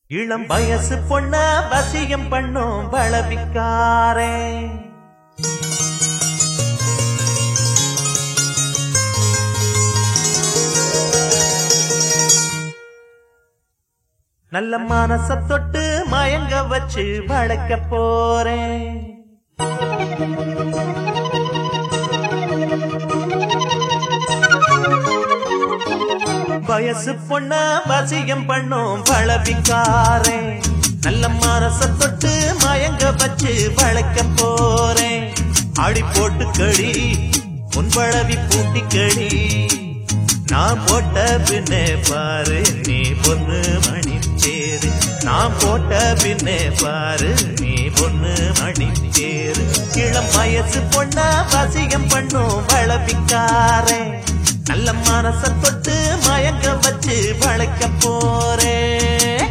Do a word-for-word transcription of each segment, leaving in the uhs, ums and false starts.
இளம் வயசு பொண்ண வசியம் பண்ணும் பளவிக்காரே நல்ல மனச தொட்டு மயங்க வச்சு வளைக்க போறேன் வயசு பொண்ண வசியம் பண்ணும் பளவிக்காரே நல்ல மனச தொட்டு மயங்க வச்சு வளைக்க போறேன் ஆடி போட்டு கடி உன் பளவி பூட்டி கடி நான் போட்ட பின்னே பாரு நீ பொண்ணு மணி தேரு நான் போட்ட பின்னே பாரு நீ பொண்ணு மணி தேரு இளம் வயசு பொண்ண வசியம் பண்ணும் பளவிக்காரே நல்ல மனச தொட்டு மயங்க வச்சு வளைக்க போறேன்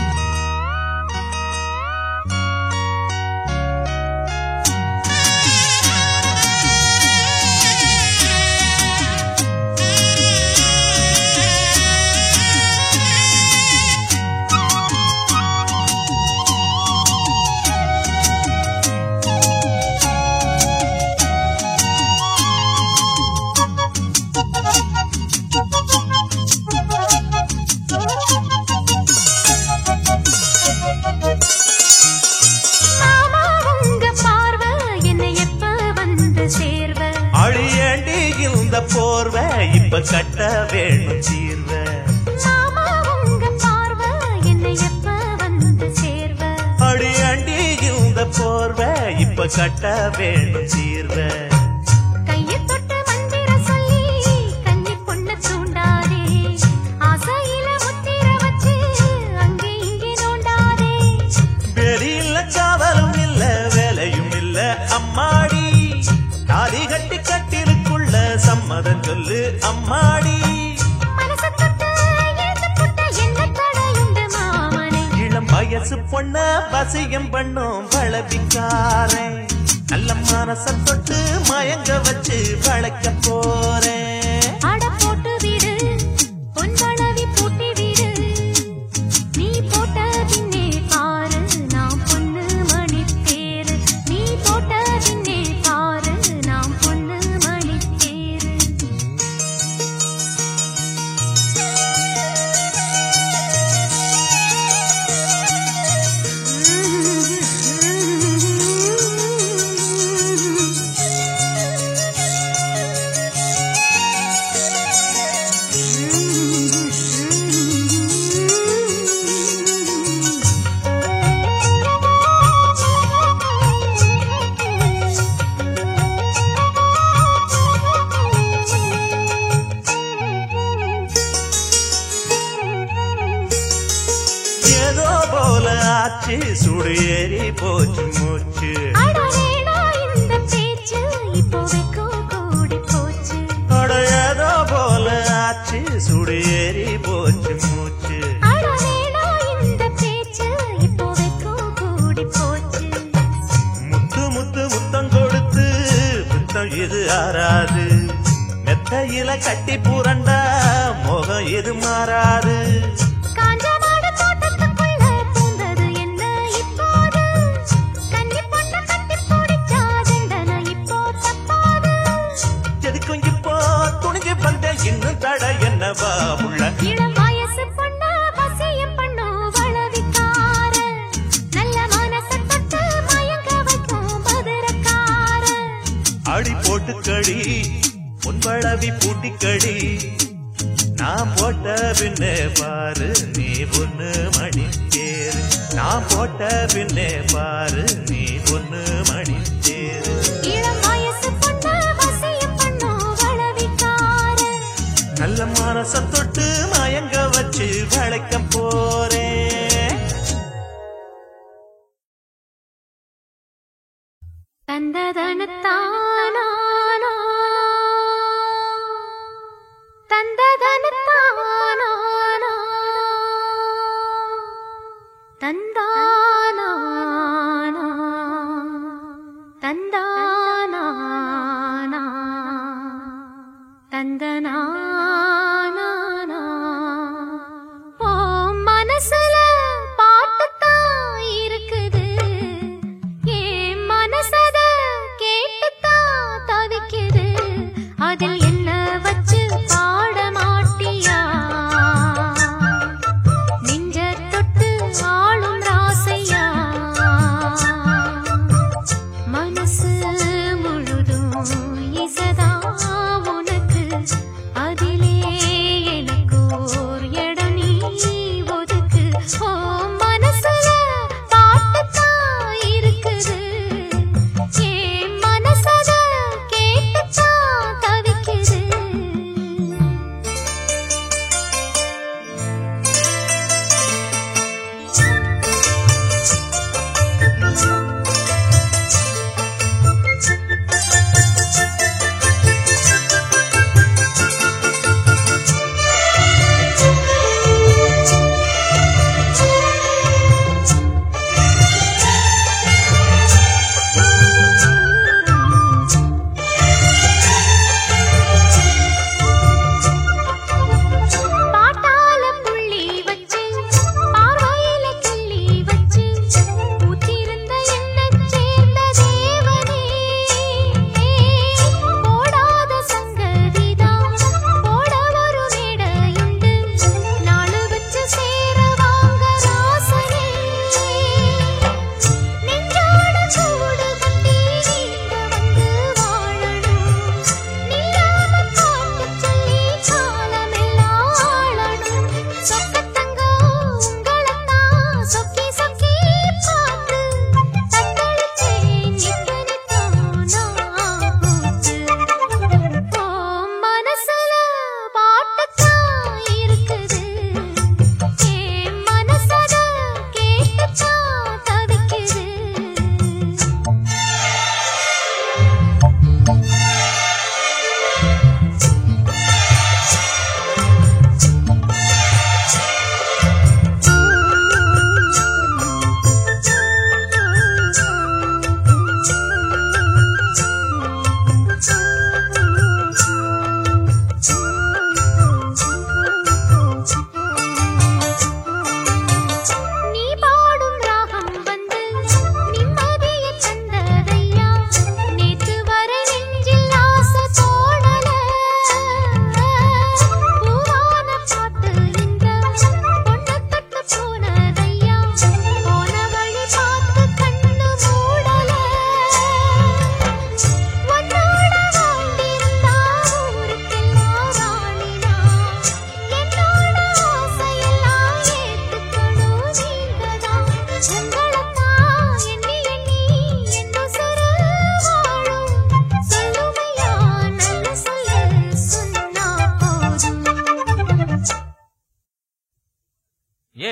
போர்வ இப்ப கட்ட வேணும் தீர்வ அடி அண்டி இந்த போர்வ இப்ப கட்ட வேணும் தீர்வ கையை தொட்டு மந்திர சொல்லி கன்னி பொண்ண தூண்டாதே ஆசையில முத்திர வச்சு அங்கே இங்கே நோண்டாதே வெளியில காவலும் இல்ல வேலையும் இல்ல அம்மாடி தாலி கட்டி கட்டிருக்குள்ள சம்மதம் சொல்லு அம்மாடி இளம் வயசு பொண்ண வசியம் பண்ணும் பளவிக்காரே நல்ல மனச தொட்டு மயங்க வச்சு வளைக்க போறேன் அட போட்டு விடு பொன் பளவி பூட்டி விடு நீ போட்ட பின்னே பாரு நாம் பொண்ணு மணி தேரு நீ போட்ட பின்னே பாரு நாம் பொண்ணு மணி தேரு ஏதோ போல ஆச்சு சுடு ஏறி போச்சு மூச்சு இந்த பேச்சு இப்போ கூடி போச்சு அட ஏதோ போல ஆச்சு சுடு ஏறி போச்சு மூச்சு இந்த பேச்சு இப்போ கூடி போச்சு முத்து முத்து முத்தம் கொடுத்து முத்தம் இது ஆறாது மெத்தையில கட்டி புரண்டா முகம் இது மாறாது இன்னும் தட என்னவா உள்ள இளம் வயசு பொண்ண வசியம் பண்ணும் பளவிக்கார நல்ல மனச தொட்டு மயங்க வைக்கும் மதுரக்கார அடி போட்டு கடி உன் பளவி பூட்டி கடி நான் போட்ட பின்னே பாரு நீ பொண்ணு மணி தேரு நான் போட்ட பின்னே பாரு நீ பொண்ணு மணி தேரு இளம் வயசு பொண்ண வசியம் பண்ணும் பளவிக்கார நல்ல மனச தொட்டு மயங்க வச்சு வளைக்க போறேன் தந்ததனத்தானா தந்ததனத்தானா தந்தானா தந்தானா தந்தனா மனசுல பா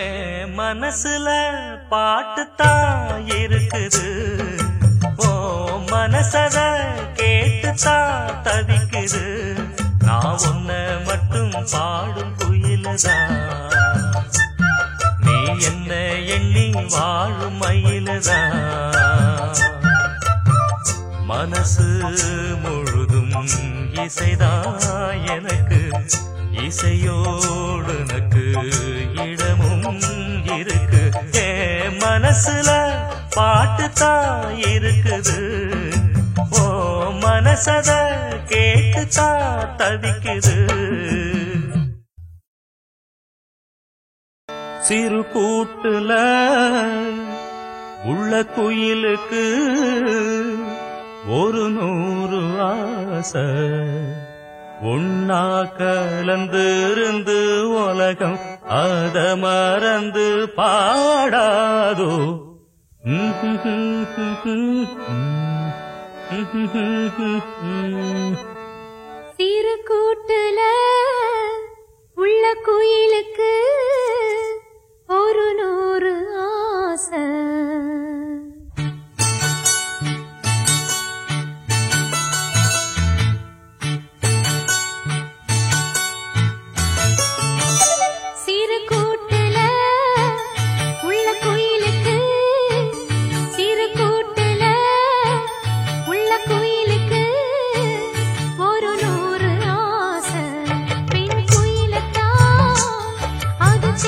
என் மனசுல பாட்டுத்தான் இருக்குது, ஓ மனசத கேட்டுத்தான் தவிக்குது. நான் உன்ன மட்டும் பாடும் குயிலதான், நீ என்ன எண்ணி வாழும் மயிலதான். மனசு முழுதும் இசைதான் எனக்கு, இசையோடு எனக்கு இடமும் இருக்கு. என் மனசுல பாட்டுத்தான் இருக்குது, ஓ மனசத கேட்டுத்தான் தவிக்குது. சிறு கூட்டுல உள்ள குயிலுக்கு ஒரு நூறு ஆசை, ஒன்னா கலந்திருந்து உலகம் அத மறந்து பாடாதோ. சிறு கூட்டுல உள்ள குயிலுக்கு ஒரு நூறு ஆசை, சிறு கூட்டுல உள்ள குயிலுக்கு, சிறு கூட்டுல உள்ள குயிலுக்கு ஒரு நூறு ஆசை. பெண் குயிலத்தான் அது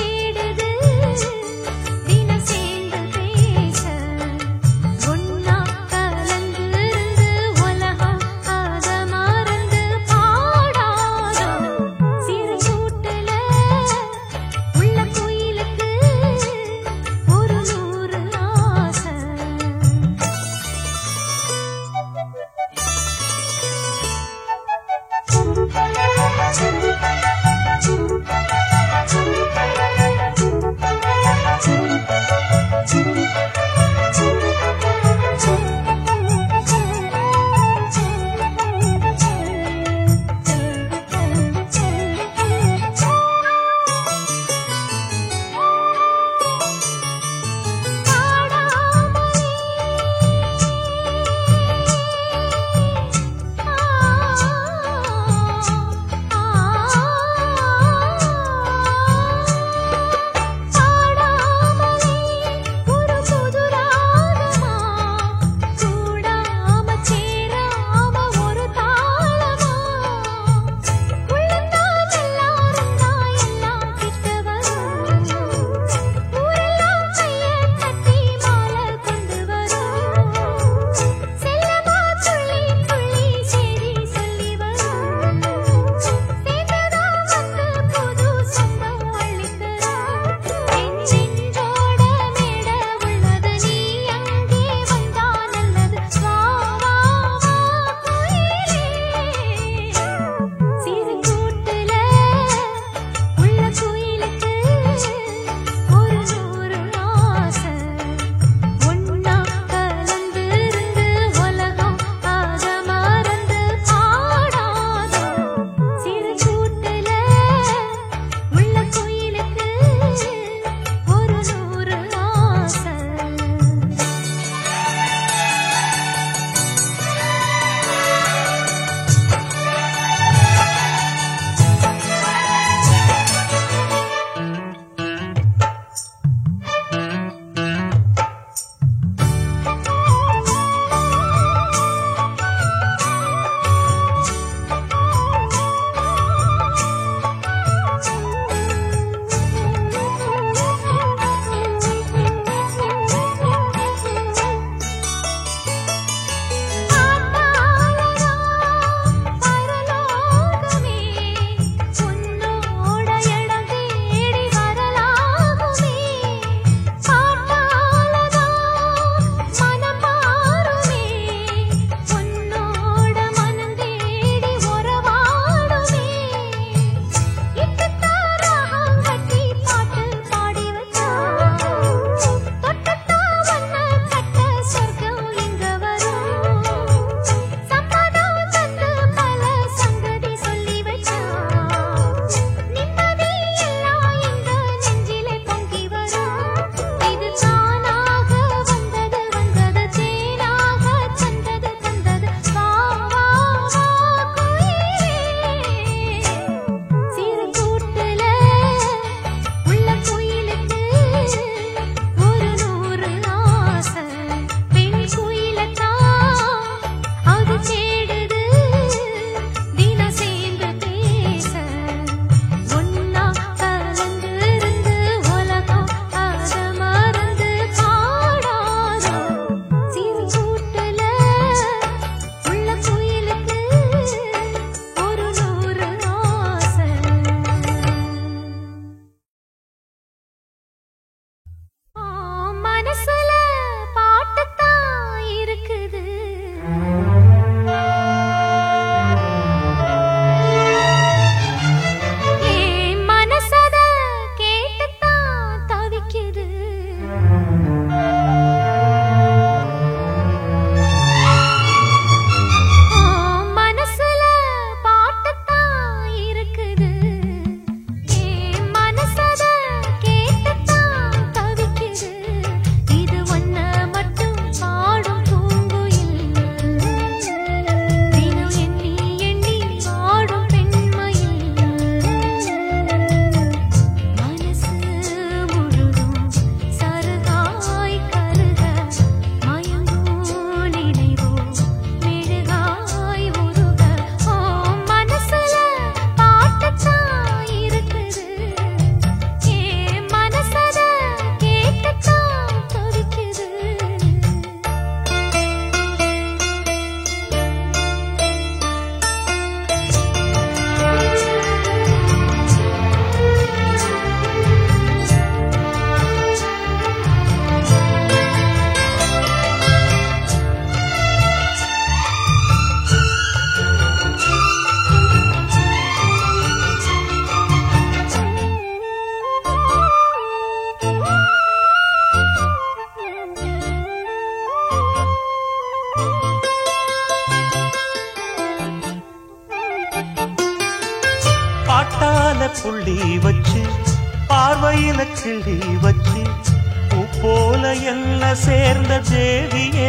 கிளி வச்சு பூ போல என்ன சேர்ந்த தேவியே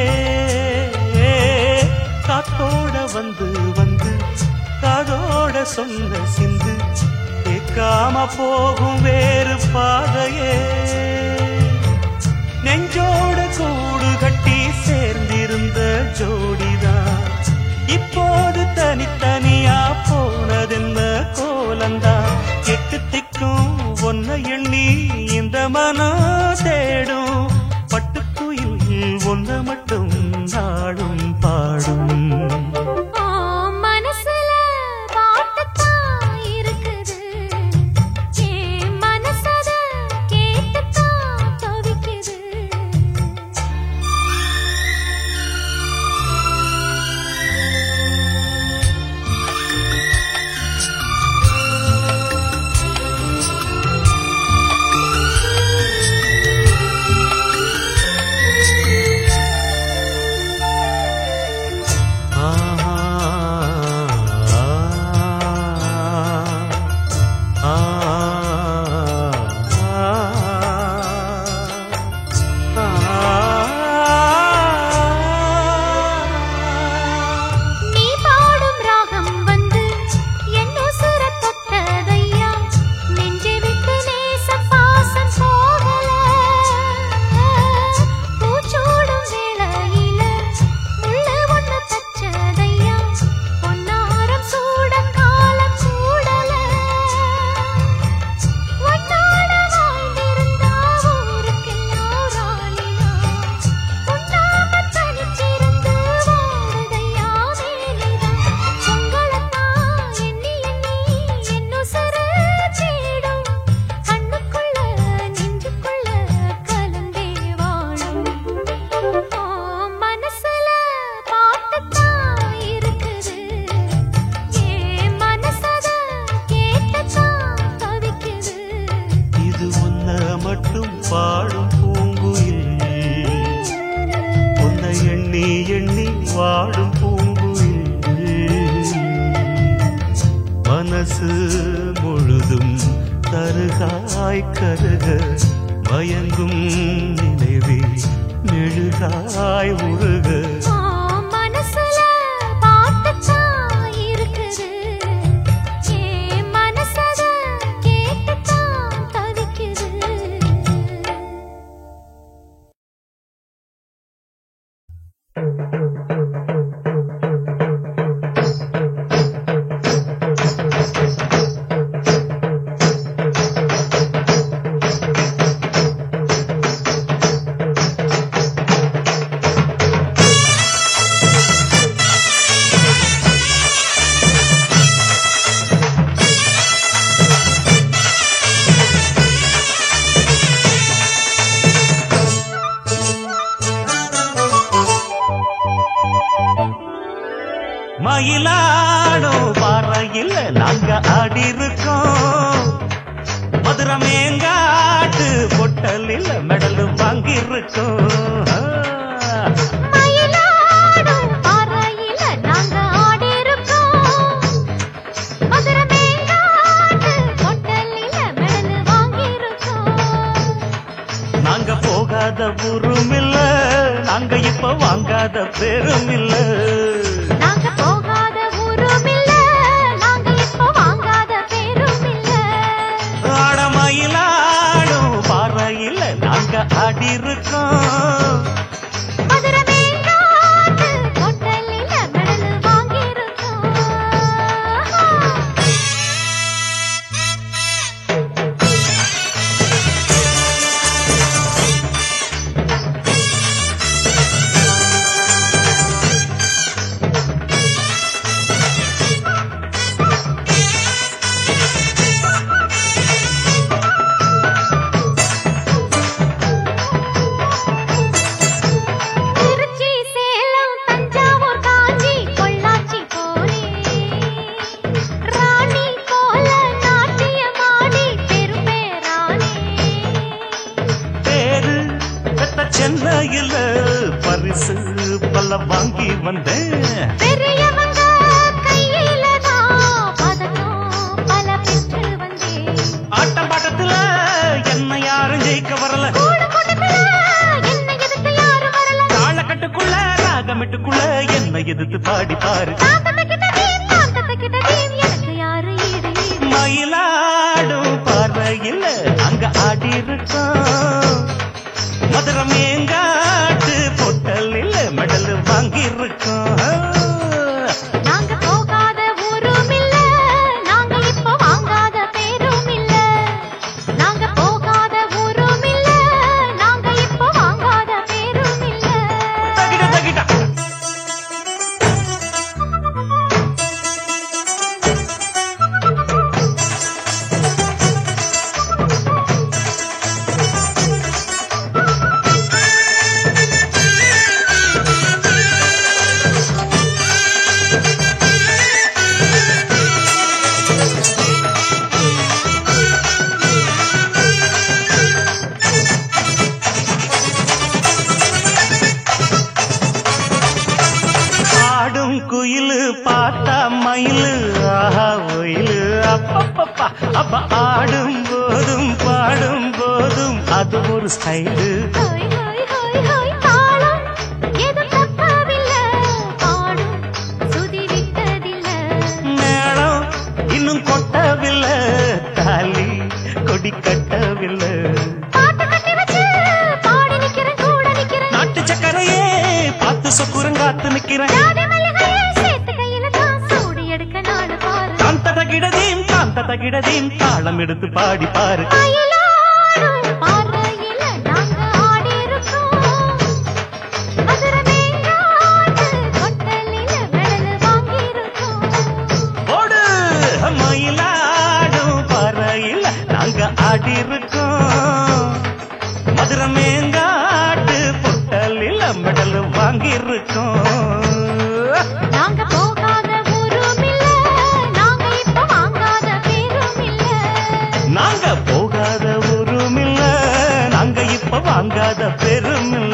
காத்தோட வந்து வந்து காதோட சொன்ன சிந்து கேட்காம போகும் வேறு பாதையே நெஞ்சோட கூடு கட்டி சேர்ந்திருந்த ஜோடிதான் இப்போது தனித்தனியா போனதென்ன கோலந்தான் எட்டு திக்கும் ஒன்ன எண்ணி இந்த மனம் தேடும் பட்டுக்குயில் ஒன்ன மட்டும் நாடும் பாடும் பாடும் பூங்குயில் உன்னை எண்ணி எண்ணி வாடும் பூங்குயில் மனசு முழுதும் தருகாய் கருக மயங்கும் நினைவே நெழுகாய் உருக மயிலாடோ பாறையில் நாங்க ஆடி இருக்கோம் மதுரை மேங்காட்டு பொட்டலில் மெடல் வாங்கி இருக்கோம் மயிலாடோ பாறையில் நாங்க ஆடி இருக்கோம் மதுரை மேங்காட்டு பொட்டலில் மெடல் வாங்கி இருக்கோம் நாங்க போகாத ஊரும் இல்ல நாங்க இப்ப வாங்காத பேரும் இல்ல ஆடி இருக்கோம் மதுரை மேங்காட்டு பொட்டலில் மெடல் வாங்கி இருக்கோம் சென்னையில பரிசு பல வாங்கி வந்தேன் பெரியவங்க கையில பதக்கம் பல பெற்று வந்தேன் ஆட்டம் பாட்டத்துல என்ன யாரு இழுக்க வரல தாளக்கட்டுக்குள்ள ராகமிட்டுக்குள்ள என்ன எதிர்த்து பாடி பாரு மயிலாடும் பார்வையில் அங்க ஆடி இருக்கோம் மதுரம் எங்காட்டு பொட்டல் இல்ல மெடல் வாங்கி இருக்கோம் நாங்க போகாத ஊரும் இல்ல நாங்க இப்ப வாங்காத பேரும் இல்ல நாங்க போகாத ஊரும் இல்ல நாங்க இப்ப வாங்காத பேரும் இல்ல தகிட தகிட குயிலு பார்த்தா மயிலு ஆஹா ஒயிலு அப்பப்பப்பா அப்ப ஆடும் போதும் பாடும் போதும் அது ஒரு ஸ்டைலு மேளம் இன்னும் கொட்டவில்லை தாலி கொடி கட்டவில்லை நாட்டு சக்கரையே பார்த்து சொக்குரங்காத்து நிக்கிறேன் காந்ததகிடதீம் காந்ததகிடதீம் தாளம் எடுத்து பாடி பாரு ஓடு மயிலாடும் பாறையில் நாங்க ஆடி இருக்கோம் மதுரை மேங்காட்டு பொட்டலில் மெடல் வாங்கி இருக்கோம் நாங்க போகாத ஊரும் இல்ல நாங்க இப்ப வாங்காத பேரும் இல்ல நாங்க போகாத ஊரும் இல்ல நாங்க இப்ப வாங்காத பெரும் இல்ல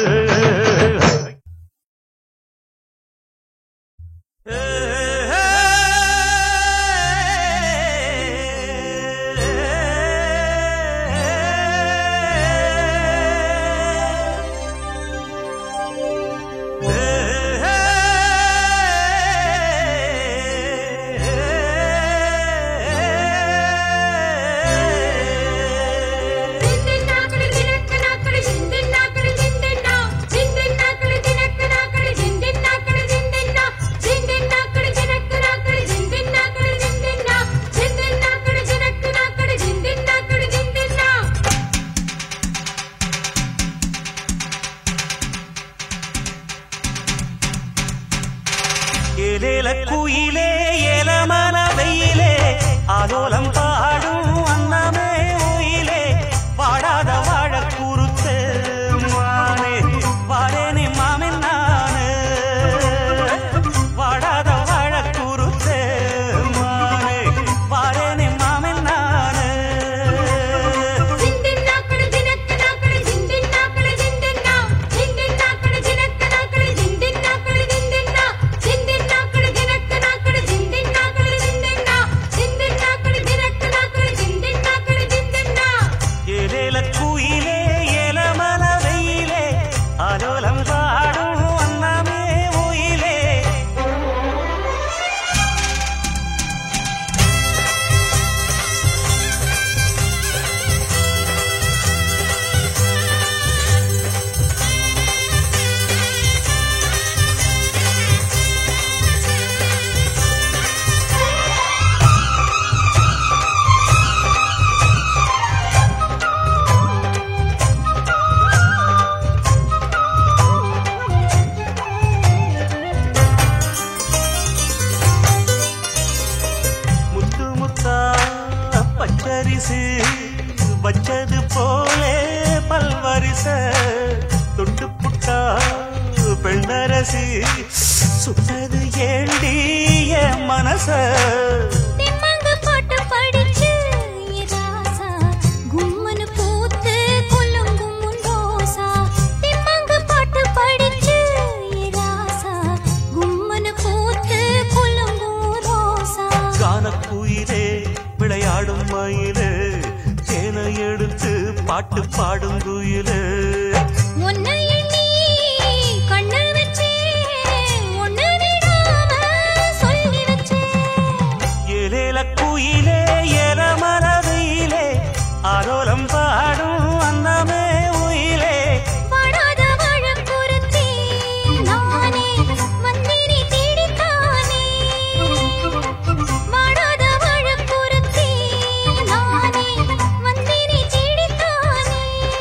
ஏலேல குயிலே ஏலமான வெயிலே ஆலோலம் பாடும் அன்னமே உயிலே வாடாத வாழ குறுத்து மானே வாடேனே மாமன் நானு வாடாத வாழ குறுத்து மானே வாடேனே மாமன் நானு குயிலே ஏலமல வெயிலே ஆலோலம் பாடும் அன்னமே உயிலே பச்சரிசு வச்சது போலே பல்வரிச தொட்டு புட்டா பெண்ணரசி சுத்தது ஏண்டி என் மனச கானக்குயிலே விளையாடும் மயிலே தேனை எடுத்து பாட்டு பாடும் குயிலே உன்னை எண்ணி கண்ணு வச்சே ஒண்ணு விடாம சொல்லி வச்சே ஏலேல குயிலே ஏல மரதிலே ஆரோலம் பாடும் அன்னமே உயிலே வாடாத வாழக்குருத்தி நானே வந்தினி தேடித்தானே வாடாத வாழக்குருத்தி நானே வந்தினி தேடித்தானே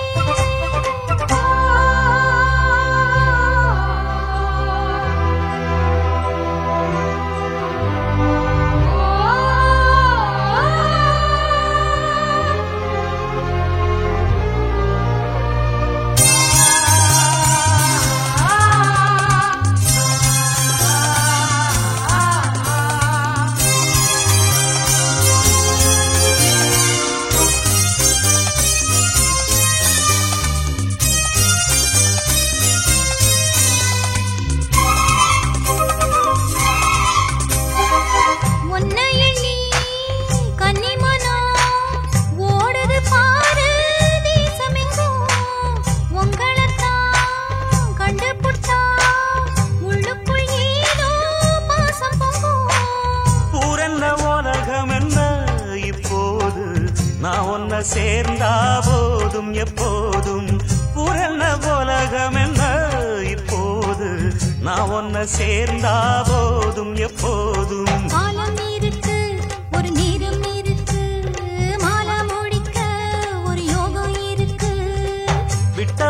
உன்னை எண்ணி கன்னிமனா ஓடுது பாரு தேசமெங்கும் உங்களைத்தான் கண்டுபிடிச்சா உள்ளுக்குள் ஏதோ பாசம் பொங்கும் பூரன்ன உலகம் என்ன இப்போது நான் ஒன்ன சேர்ந்தா போதும் எப்போதும் பூரன்ன உலகம் என்ன இப்போது நான் ஒன்ன சேர்ந்தா போதும் எப்போதும் காலம் இருக்கு ஒரு நேரம் இருக்கு மாலை முடிக்க ஒரு யோகம் இருக்கு விட்ட